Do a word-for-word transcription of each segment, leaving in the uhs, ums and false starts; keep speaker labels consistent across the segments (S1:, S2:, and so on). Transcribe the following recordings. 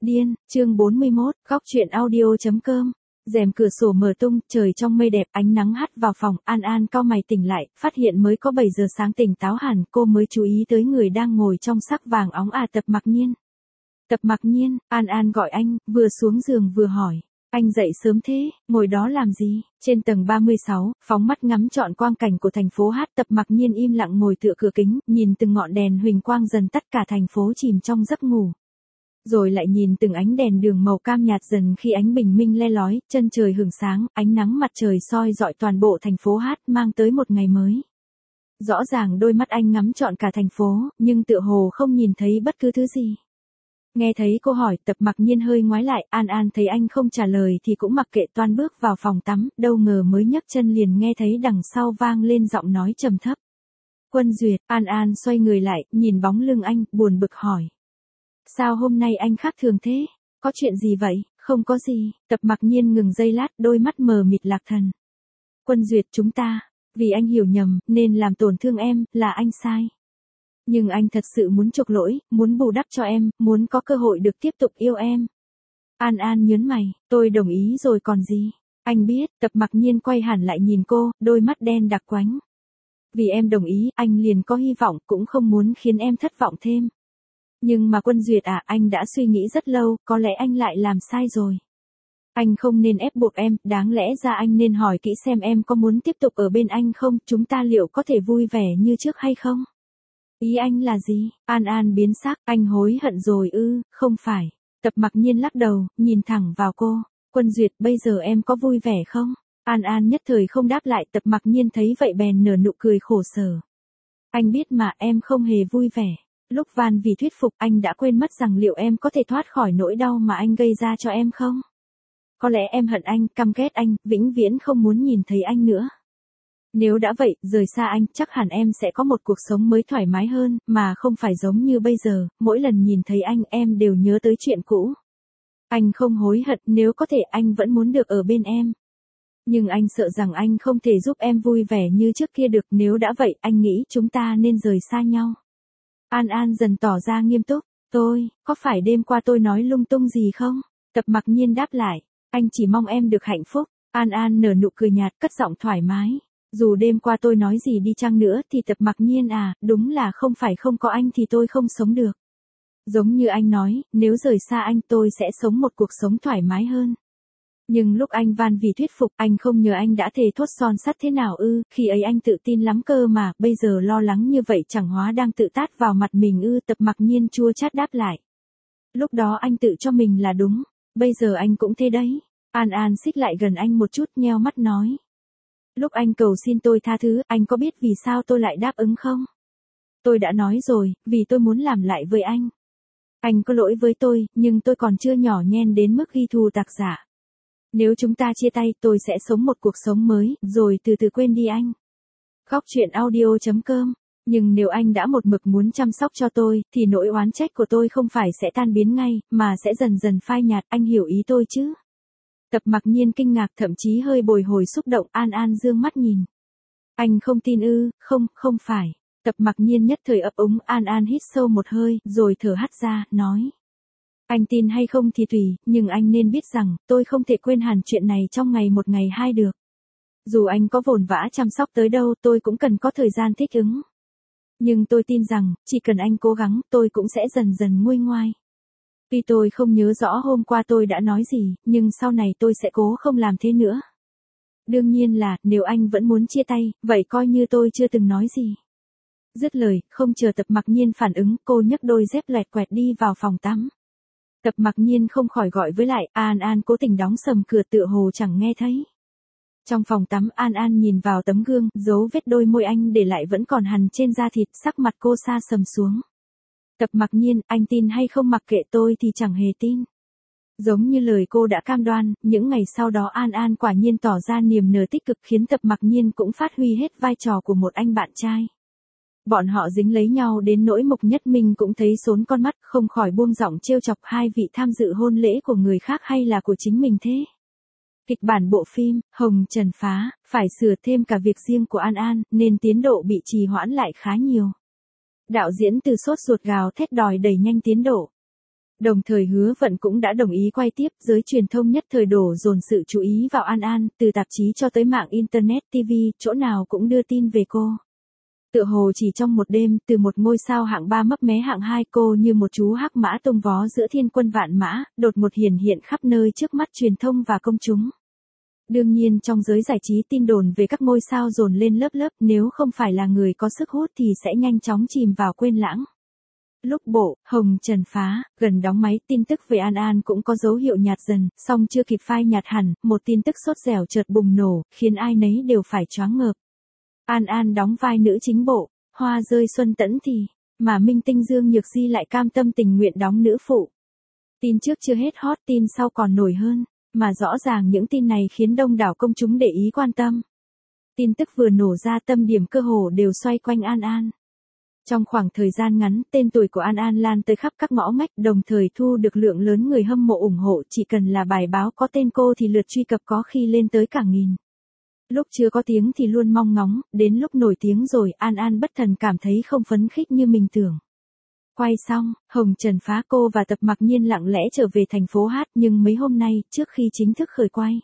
S1: Điên, chương bốn mươi mốt, góc truyện audio.com. Rèm cửa sổ mở tung, trời trong mây đẹp, ánh nắng hắt vào phòng, An An cau mày tỉnh lại, phát hiện mới có bảy giờ sáng tỉnh táo hẳn, cô mới chú ý tới người đang ngồi trong sắc vàng óng à Tập Mặc Nhiên. Tập Mặc Nhiên, An An gọi anh, vừa xuống giường vừa hỏi. Anh dậy sớm thế, ngồi đó làm gì? Trên tầng ba mươi sáu, phóng mắt ngắm trọn quang cảnh của thành phố Hát, Tập Mặc Nhiên im lặng ngồi tựa cửa kính, nhìn từng ngọn đèn huỳnh quang dần tắt cả thành phố chìm trong giấc ngủ. Rồi lại nhìn từng ánh đèn đường màu cam nhạt dần khi ánh bình minh le lói, chân trời hửng sáng, ánh nắng mặt trời soi rọi toàn bộ thành phố Hát mang tới một ngày mới. Rõ ràng đôi mắt anh ngắm trọn cả thành phố, nhưng tựa hồ không nhìn thấy bất cứ thứ gì. Nghe thấy cô hỏi, Tập Mặc Nhiên hơi ngoái lại, An An thấy anh không trả lời thì cũng mặc kệ toan bước vào phòng tắm, đâu ngờ mới nhấc chân liền nghe thấy đằng sau vang lên giọng nói trầm thấp. Quân Duyệt, An An xoay người lại, nhìn bóng lưng anh, buồn bực hỏi. Sao hôm nay anh khác thường thế? Có chuyện gì vậy? Không có gì, Tập Mặc Nhiên ngừng giây lát, đôi mắt mờ mịt lạc thần. Quân Duyệt, chúng ta, vì anh hiểu nhầm, nên làm tổn thương em, là anh sai. Nhưng anh thật sự muốn chuộc lỗi, muốn bù đắp cho em, muốn có cơ hội được tiếp tục yêu em. An An nhớn mày, tôi đồng ý rồi còn gì? Anh biết, Tập Mặc Nhiên quay hẳn lại nhìn cô, đôi mắt đen đặc quánh. Vì em đồng ý, anh liền có hy vọng, cũng không muốn khiến em thất vọng thêm. Nhưng mà Quân Duyệt à, anh đã suy nghĩ rất lâu, có lẽ anh lại làm sai rồi. Anh không nên ép buộc em, đáng lẽ ra anh nên hỏi kỹ xem em có muốn tiếp tục ở bên anh không, chúng ta liệu có thể vui vẻ như trước hay không? Ý anh là gì? An An biến sắc, anh hối hận rồi ư, không phải. Tập Mặc Nhiên lắc đầu, nhìn thẳng vào cô. Quân Duyệt, bây giờ em có vui vẻ không? An An nhất thời không đáp lại, Tập Mặc Nhiên thấy vậy bèn nở nụ cười khổ sở. Anh biết mà, em không hề vui vẻ. Lúc van vì thuyết phục, anh đã quên mất rằng liệu em có thể thoát khỏi nỗi đau mà anh gây ra cho em không? Có lẽ em hận anh, căm ghét anh, vĩnh viễn không muốn nhìn thấy anh nữa. Nếu đã vậy, rời xa anh, chắc hẳn em sẽ có một cuộc sống mới thoải mái hơn, mà không phải giống như bây giờ, mỗi lần nhìn thấy anh em đều nhớ tới chuyện cũ. Anh không hối hận, nếu có thể anh vẫn muốn được ở bên em. Nhưng anh sợ rằng anh không thể giúp em vui vẻ như trước kia được, nếu đã vậy, anh nghĩ chúng ta nên rời xa nhau. An An dần tỏ ra nghiêm túc, tôi, có phải đêm qua tôi nói lung tung gì không? Tập Mặc Nhiên đáp lại, anh chỉ mong em được hạnh phúc. An An nở nụ cười nhạt, cất giọng thoải mái. Dù đêm qua tôi nói gì đi chăng nữa thì Tập Mặc Nhiên à, đúng là không phải không có anh thì tôi không sống được. Giống như anh nói, nếu rời xa anh tôi sẽ sống một cuộc sống thoải mái hơn. Nhưng lúc anh van vì thuyết phục, anh không nhờ anh đã thề thốt son sắt thế nào ư, khi ấy anh tự tin lắm cơ mà, bây giờ lo lắng như vậy chẳng hóa đang tự tát vào mặt mình ư. Tập Mặc Nhiên chua chát đáp lại. Lúc đó anh tự cho mình là đúng, bây giờ anh cũng thế đấy. An An xích lại gần anh một chút, nheo mắt nói. Lúc anh cầu xin tôi tha thứ, anh có biết vì sao tôi lại đáp ứng không? Tôi đã nói rồi, vì tôi muốn làm lại với anh. Anh có lỗi với tôi, nhưng tôi còn chưa nhỏ nhen đến mức ghi thù tạc giả. Nếu chúng ta chia tay, tôi sẽ sống một cuộc sống mới, rồi từ từ quên đi anh. Góc truyện audio.com. Nhưng nếu anh đã một mực muốn chăm sóc cho tôi, thì nỗi oán trách của tôi không phải sẽ tan biến ngay, mà sẽ dần dần phai nhạt, anh hiểu ý tôi chứ? Tập Mặc Nhiên kinh ngạc, thậm chí hơi bồi hồi xúc động. An An dương mắt nhìn. Anh không tin ư? Không, không phải. Tập Mặc Nhiên nhất thời ấp úng. An An hít sâu một hơi, rồi thở hắt ra, nói. Anh tin hay không thì tùy, nhưng anh nên biết rằng, tôi không thể quên hẳn chuyện này trong ngày một ngày hai được. Dù anh có vồn vã chăm sóc tới đâu, tôi cũng cần có thời gian thích ứng. Nhưng tôi tin rằng, chỉ cần anh cố gắng, tôi cũng sẽ dần dần nguôi ngoai. Tuy tôi không nhớ rõ hôm qua tôi đã nói gì, nhưng sau này tôi sẽ cố không làm thế nữa. Đương nhiên là, nếu anh vẫn muốn chia tay, vậy coi như tôi chưa từng nói gì. Dứt lời, không chờ Tập Mặc Nhiên phản ứng, cô nhấc đôi dép loẹt quẹt đi vào phòng tắm. Tập Mặc Nhiên không khỏi gọi với lại, An An cố tình đóng sầm cửa tựa hồ chẳng nghe thấy. Trong phòng tắm, An An nhìn vào tấm gương, dấu vết đôi môi anh để lại vẫn còn hằn trên da thịt, sắc mặt cô sa sầm xuống. Tập Mặc Nhiên, anh tin hay không mặc kệ tôi thì chẳng hề tin. Giống như lời cô đã cam đoan, những ngày sau đó An An quả nhiên tỏ ra niềm nở tích cực khiến Tập Mặc Nhiên cũng phát huy hết vai trò của một anh bạn trai. Bọn họ dính lấy nhau đến nỗi Mục Nhất Minh cũng thấy sốn con mắt, không khỏi buông giọng trêu chọc hai vị tham dự hôn lễ của người khác hay là của chính mình thế. Kịch bản bộ phim, Hồng Trần Phá, phải sửa thêm cả việc riêng của An An, nên tiến độ bị trì hoãn lại khá nhiều. Đạo diễn Từ sốt ruột gào thét đòi đẩy nhanh tiến độ. Đồng thời Hứa Vận cũng đã đồng ý quay tiếp, giới truyền thông nhất thời đổ dồn sự chú ý vào An An, từ tạp chí cho tới mạng Internet ti vi, chỗ nào cũng đưa tin về cô. Tựa hồ chỉ trong một đêm, từ một ngôi sao hạng ba mấp mé hạng hai, cô như một chú hắc mã tung vó giữa thiên quân vạn mã, đột ngột hiển hiện khắp nơi trước mắt truyền thông và công chúng. Đương nhiên trong giới giải trí tin đồn về các ngôi sao dồn lên lớp lớp, nếu không phải là người có sức hút thì sẽ nhanh chóng chìm vào quên lãng. Lúc bộ, Hồng Trần phá, gần đóng máy, tin tức về An An cũng có dấu hiệu nhạt dần, song chưa kịp phai nhạt hẳn, một tin tức sốt dẻo chợt bùng nổ, khiến ai nấy đều phải choáng ngợp. An An đóng vai nữ chính bộ, Hoa rơi xuân tẫn thì, mà minh tinh Dương Nhược Di lại cam tâm tình nguyện đóng nữ phụ. Tin trước chưa hết hot, tin sau còn nổi hơn, mà rõ ràng những tin này khiến đông đảo công chúng để ý quan tâm. Tin tức vừa nổ ra, tâm điểm cơ hồ đều xoay quanh An An. Trong khoảng thời gian ngắn, tên tuổi của An An lan tới khắp các ngõ ngách, đồng thời thu được lượng lớn người hâm mộ ủng hộ, chỉ cần là bài báo có tên cô thì lượt truy cập có khi lên tới cả nghìn. Lúc chưa có tiếng thì luôn mong ngóng, đến lúc nổi tiếng rồi, An An bất thần cảm thấy không phấn khích như mình tưởng. Quay xong, Hồng Trần phá, cô và Tập Mặc Nhiên lặng lẽ trở về thành phố hát, nhưng mấy hôm nay, trước khi chính thức khởi quay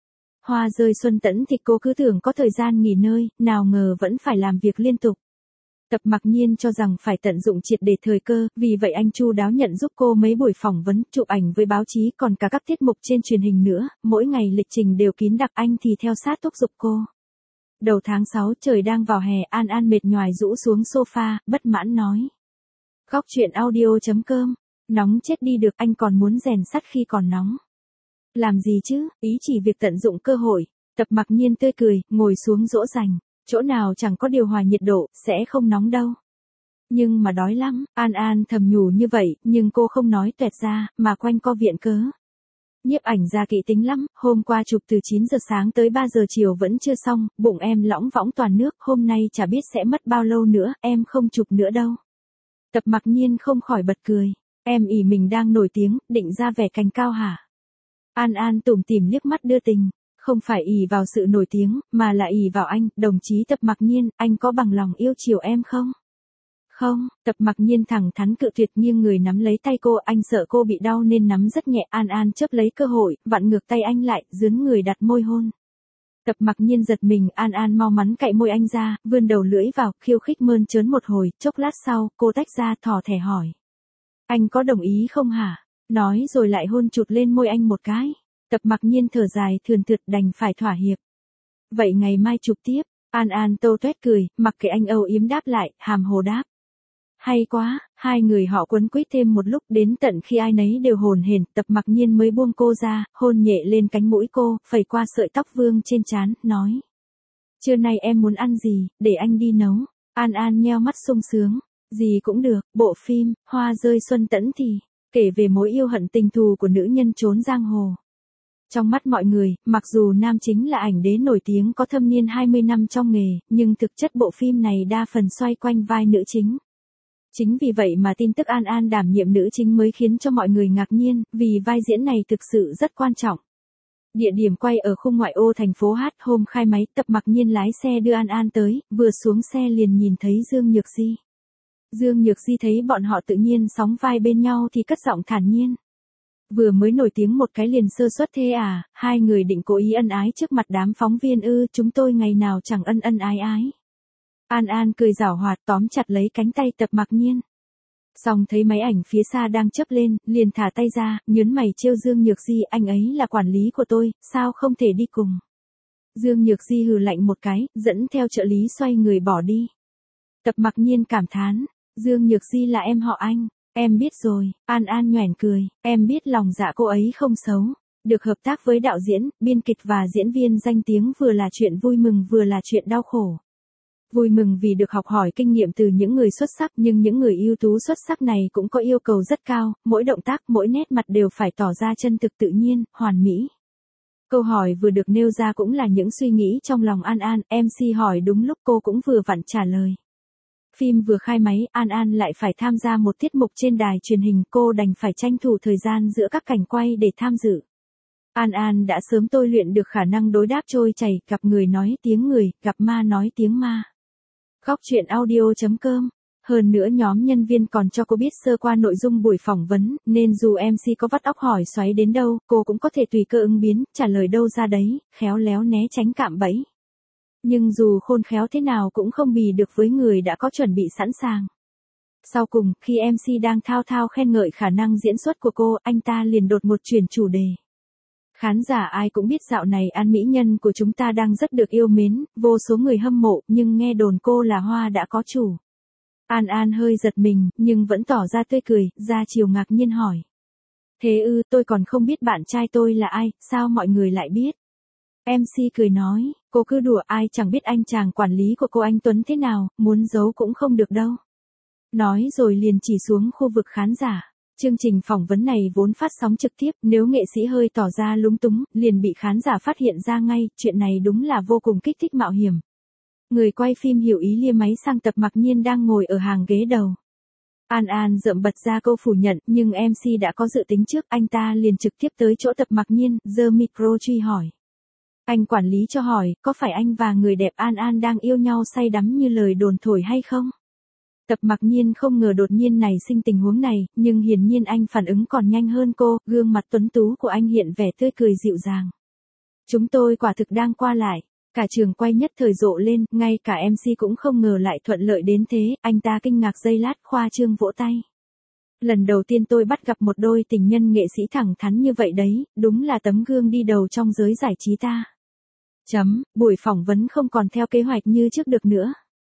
S1: Hoa rơi xuân tẫn thì cô cứ tưởng có thời gian nghỉ ngơi, nào ngờ vẫn phải làm việc liên tục. Tập Mặc Nhiên cho rằng phải tận dụng triệt để thời cơ, vì vậy anh chu đáo nhận giúp cô mấy buổi phỏng vấn, chụp ảnh với báo chí, còn cả các tiết mục trên truyền hình nữa, mỗi ngày lịch trình đều kín đặc, anh thì theo sát thúc giục cô. Đầu tháng sáu, trời đang vào hè, An An mệt nhoài rũ xuống sofa, bất mãn nói. Góc truyện audio chấm com, nóng chết đi được, anh còn muốn rèn sắt khi còn nóng. Làm gì chứ, ý chỉ việc tận dụng cơ hội. Tập Mặc Nhiên tươi cười, ngồi xuống dỗ dành. Chỗ nào chẳng có điều hòa nhiệt độ, sẽ không nóng đâu. Nhưng mà đói lắm, An An thầm nhủ như vậy, nhưng cô không nói toẹt ra, mà quanh co viện cớ. Nhiếp ảnh gia kỹ tính lắm, hôm qua chụp từ chín giờ sáng tới ba giờ chiều vẫn chưa xong, bụng em lõng võng toàn nước, hôm nay chả biết sẽ mất bao lâu nữa, em không chụp nữa đâu. Tập Mặc Nhiên không khỏi bật cười, em ỷ mình đang nổi tiếng, định ra vẻ cành cao hả? An An tủm tỉm liếc mắt đưa tình. Không phải ỷ vào sự nổi tiếng, mà là ỷ vào anh, đồng chí Tập Mặc Nhiên, anh có bằng lòng yêu chiều em không? Không, Tập Mặc Nhiên thẳng thắn cự tuyệt, nghiêng người nắm lấy tay cô, anh sợ cô bị đau nên nắm rất nhẹ. An An chớp lấy cơ hội, vặn ngược tay anh lại, dướn người đặt môi hôn. Tập Mặc Nhiên giật mình, An An mau mắn cạy môi anh ra, vươn đầu lưỡi vào, khiêu khích mơn trớn một hồi, chốc lát sau, cô tách ra thò thẻ hỏi. Anh có đồng ý không hả? Nói rồi lại hôn chụt lên môi anh một cái. Tập Mặc Nhiên thở dài thườn thượt, đành phải thỏa hiệp. Vậy ngày mai chụp tiếp. An An tô toét cười, mặc kệ anh âu yếm đáp lại, hàm hồ đáp. Hay quá, hai người họ quấn quýt thêm một lúc, đến tận khi ai nấy đều hồn hển, Tập Mặc Nhiên mới buông cô ra, hôn nhẹ lên cánh mũi cô, phẩy qua sợi tóc vương trên trán, nói. Trưa nay em muốn ăn gì, để anh đi nấu. An An nheo mắt sung sướng. Gì cũng được, bộ phim, Hoa rơi xuân tẫn thì, kể về mối yêu hận tình thù của nữ nhân trốn giang hồ. Trong mắt mọi người, mặc dù nam chính là ảnh đế nổi tiếng có thâm niên hai mươi năm trong nghề, nhưng thực chất bộ phim này đa phần xoay quanh vai nữ chính. Chính vì vậy mà tin tức An An đảm nhiệm nữ chính mới khiến cho mọi người ngạc nhiên, vì vai diễn này thực sự rất quan trọng. Địa điểm quay ở khung ngoại ô thành phố hát, hôm khai máy, Tập Mặc Nhiên lái xe đưa An An tới, vừa xuống xe liền nhìn thấy Dương Nhược Di. Dương Nhược Di thấy bọn họ tự nhiên sóng vai bên nhau thì cất giọng thản nhiên. Vừa mới nổi tiếng một cái liền sơ suất thế à, hai người định cố ý ân ái trước mặt đám phóng viên ư, chúng tôi ngày nào chẳng ân ân ái ái. An An cười giảo hoạt tóm chặt lấy cánh tay Tập Mặc Nhiên. Xong thấy máy ảnh phía xa đang chớp lên, liền thả tay ra, nhớn mày trêu Dương Nhược Di, anh ấy là quản lý của tôi, sao không thể đi cùng. Dương Nhược Di hừ lạnh một cái, dẫn theo trợ lý xoay người bỏ đi. Tập Mặc Nhiên cảm thán, Dương Nhược Di là em họ anh. Em biết rồi, An An nhoẻn cười, em biết lòng dạ cô ấy không xấu. Được hợp tác với đạo diễn, biên kịch và diễn viên danh tiếng vừa là chuyện vui mừng vừa là chuyện đau khổ. Vui mừng vì được học hỏi kinh nghiệm từ những người xuất sắc, nhưng những người ưu tú xuất sắc này cũng có yêu cầu rất cao, mỗi động tác, mỗi nét mặt đều phải tỏ ra chân thực tự nhiên, hoàn mỹ. Câu hỏi vừa được nêu ra cũng là những suy nghĩ trong lòng An An, em xê hỏi đúng lúc cô cũng vừa vặn trả lời. Phim vừa khai máy, An An lại phải tham gia một tiết mục trên đài truyền hình, cô đành phải tranh thủ thời gian giữa các cảnh quay để tham dự. An An đã sớm tôi luyện được khả năng đối đáp trôi chảy, gặp người nói tiếng người, gặp ma nói tiếng ma. Góc truyện audio chấm com Hơn nữa nhóm nhân viên còn cho cô biết sơ qua nội dung buổi phỏng vấn, nên dù em xê có vắt óc hỏi xoáy đến đâu, cô cũng có thể tùy cơ ứng biến, trả lời đâu ra đấy, khéo léo né tránh cạm bẫy. Nhưng dù khôn khéo thế nào cũng không bì được với người đã có chuẩn bị sẵn sàng. Sau cùng, khi em xê đang thao thao khen ngợi khả năng diễn xuất của cô, anh ta liền đột ngột chuyển chủ đề. Khán giả ai cũng biết dạo này An mỹ nhân của chúng ta đang rất được yêu mến, vô số người hâm mộ, nhưng nghe đồn cô là hoa đã có chủ. An An hơi giật mình, nhưng vẫn tỏ ra tươi cười, ra chiều ngạc nhiên hỏi. Thế ư, tôi còn không biết bạn trai tôi là ai, sao mọi người lại biết? em xê cười nói, cô cứ đùa, ai chẳng biết anh chàng quản lý của cô anh Tuấn thế nào, muốn giấu cũng không được đâu. Nói rồi liền chỉ xuống khu vực khán giả. Chương trình phỏng vấn này vốn phát sóng trực tiếp, nếu nghệ sĩ hơi tỏ ra lúng túng, liền bị khán giả phát hiện ra ngay, chuyện này đúng là vô cùng kích thích mạo hiểm. Người quay phim hiểu ý lia máy sang Tập Mặc Nhiên đang ngồi ở hàng ghế đầu. An An rợm bật ra câu phủ nhận, nhưng em xê đã có dự tính trước, anh ta liền trực tiếp tới chỗ Tập Mặc Nhiên, giơ micro truy hỏi. Anh quản lý cho hỏi, có phải anh và người đẹp An An đang yêu nhau say đắm như lời đồn thổi hay không? Tập Mặc Nhiên không ngờ đột nhiên nảy sinh tình huống này, nhưng hiển nhiên anh phản ứng còn nhanh hơn cô, gương mặt tuấn tú của anh hiện vẻ tươi cười dịu dàng. Chúng tôi quả thực đang qua lại. Cả trường quay nhất thời rộ lên, ngay cả em xê cũng không ngờ lại thuận lợi đến thế, anh ta kinh ngạc giây lát khoa trương vỗ tay. Lần đầu tiên tôi bắt gặp một đôi tình nhân nghệ sĩ thẳng thắn như vậy đấy, đúng là tấm gương đi đầu trong giới giải trí ta. Chấm, buổi phỏng vấn không còn theo kế hoạch như trước được nữa.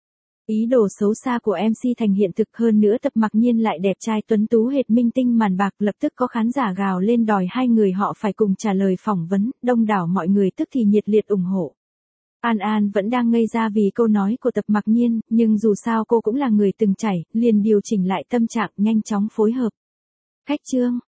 S1: Ý đồ xấu xa của em xê thành hiện thực, hơn nữa Tập Mặc Nhiên lại đẹp trai tuấn tú hệt minh tinh màn bạc, lập tức có khán giả gào lên đòi hai người họ phải cùng trả lời phỏng vấn, đông đảo mọi người tức thì nhiệt liệt ủng hộ. An An vẫn đang ngây ra vì câu nói của Tập Mặc Nhiên, nhưng dù sao cô cũng là người từng trải, liền điều chỉnh lại tâm trạng, nhanh chóng phối hợp. Khách trương,